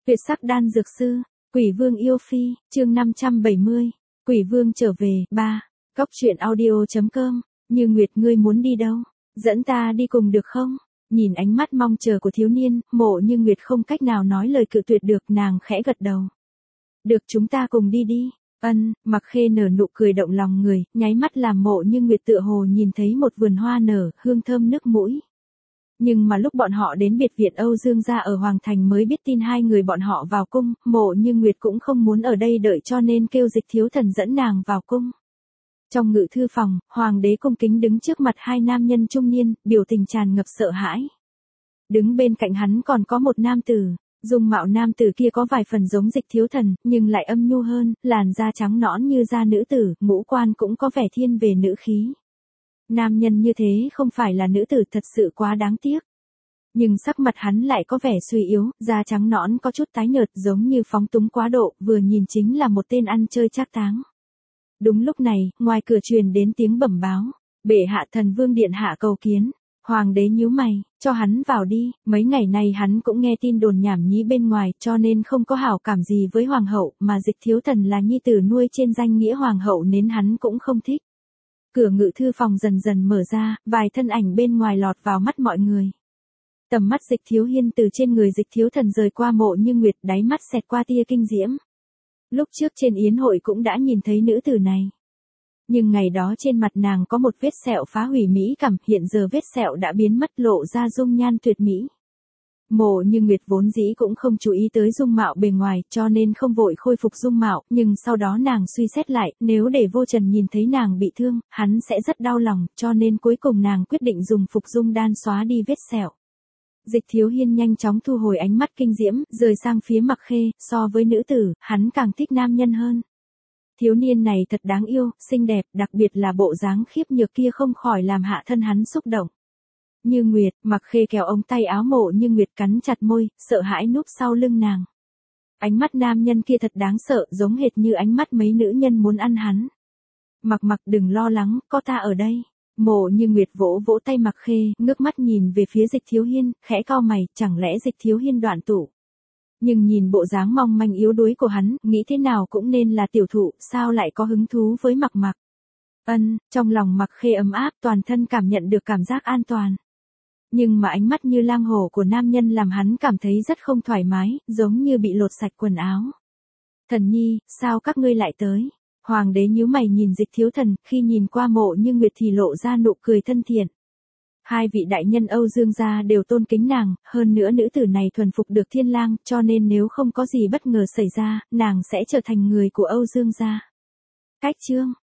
Tuyệt sắc đan dược sư, Quỷ Vương yêu phi, chương 570, Quỷ Vương trở về, 3, Cóc truyện audio.com, Như Nguyệt ngươi muốn đi đâu? Dẫn ta đi cùng được không? Nhìn ánh mắt mong chờ của thiếu niên, Mộ Như Nguyệt không cách nào nói lời cự tuyệt được, nàng khẽ gật đầu. Được, chúng ta cùng đi đi. Mặc Khê nở nụ cười động lòng người, nháy mắt làm Mộ Như Nguyệt tựa hồ nhìn thấy một vườn hoa nở, hương thơm nước mũi. Nhưng mà lúc bọn họ đến biệt viện Âu Dương gia ở Hoàng Thành mới biết tin hai người bọn họ vào cung, Mộ Như Nguyệt cũng không muốn ở đây đợi cho nên kêu Dịch Thiếu Thần dẫn nàng vào cung. Trong ngự thư phòng, Hoàng đế cung kính đứng trước mặt hai nam nhân trung niên, biểu tình tràn ngập sợ hãi. Đứng bên cạnh hắn còn có một nam tử, dung mạo nam tử kia có vài phần giống Dịch Thiếu Thần, nhưng lại âm nhu hơn, làn da trắng nõn như da nữ tử, ngũ quan cũng có vẻ thiên về nữ khí. Nam nhân như thế không phải là nữ tử, thật sự quá đáng tiếc. Nhưng sắc mặt hắn lại có vẻ suy yếu, da trắng nõn có chút tái nhợt giống như phóng túng quá độ, vừa nhìn chính là một tên ăn chơi trác táng. Đúng lúc này, ngoài cửa truyền đến tiếng bẩm báo, bệ hạ thần vương điện hạ cầu kiến. Hoàng đế nhíu mày, cho hắn vào đi, mấy ngày nay hắn cũng nghe tin đồn nhảm nhí bên ngoài cho nên không có hảo cảm gì với hoàng hậu, mà Dịch Thiếu Thần là nhi tử nuôi trên danh nghĩa hoàng hậu nên hắn cũng không thích. Cửa ngự thư phòng dần dần mở ra, vài thân ảnh bên ngoài lọt vào mắt mọi người. Tầm mắt Dịch Thiếu Hiên từ trên người Dịch Thiếu Thần rời qua Mộ Như Nguyệt, đáy mắt xẹt qua tia kinh diễm. Lúc trước trên yến hội cũng đã nhìn thấy nữ tử này. Nhưng ngày đó trên mặt nàng có một vết sẹo phá hủy mỹ cảm, hiện giờ vết sẹo đã biến mất lộ ra dung nhan tuyệt mỹ. Mộ Như Nguyệt vốn dĩ cũng không chú ý tới dung mạo bề ngoài cho nên không vội khôi phục dung mạo, nhưng sau đó nàng suy xét lại, nếu để Vô Trần nhìn thấy nàng bị thương, hắn sẽ rất đau lòng, cho nên cuối cùng nàng quyết định dùng phục dung đan xóa đi vết sẹo. Dịch Thiếu Hiên nhanh chóng thu hồi ánh mắt kinh diễm, rời sang phía Mặc Khê, so với nữ tử, hắn càng thích nam nhân hơn. Thiếu niên này thật đáng yêu, xinh đẹp, đặc biệt là bộ dáng khiếp nhược kia không khỏi làm hạ thân hắn xúc động. Như Nguyệt, Mặc Khê kéo ống tay áo Mộ Như Nguyệt cắn chặt môi, sợ hãi núp sau lưng nàng. Ánh mắt nam nhân kia thật đáng sợ, giống hệt như ánh mắt mấy nữ nhân muốn ăn hắn. Mặc đừng lo lắng, có ta ở đây. Mộ Như Nguyệt vỗ vỗ tay Mặc Khê, ngước mắt nhìn về phía Dịch Thiếu Hiên, khẽ cau mày, chẳng lẽ Dịch Thiếu Hiên đoạn tụ. Nhưng nhìn bộ dáng mong manh yếu đuối của hắn, nghĩ thế nào cũng nên là tiểu thụ, sao lại có hứng thú với Mặc. Trong lòng Mặc Khê ấm áp, toàn thân cảm nhận được cảm giác an toàn. Nhưng mà ánh mắt như lang hổ của nam nhân làm hắn cảm thấy rất không thoải mái, giống như bị lột sạch quần áo. Thần nhi, sao các ngươi lại tới? Hoàng đế nhíu mày nhìn Dịch Thiếu Thần, khi nhìn qua Mộ Như Nguyệt thì lộ ra nụ cười thân thiện. Hai vị đại nhân Âu Dương gia đều tôn kính nàng, hơn nữa nữ tử này thuần phục được Thiên Lang, cho nên nếu không có gì bất ngờ xảy ra, nàng sẽ trở thành người của Âu Dương gia. Cách chương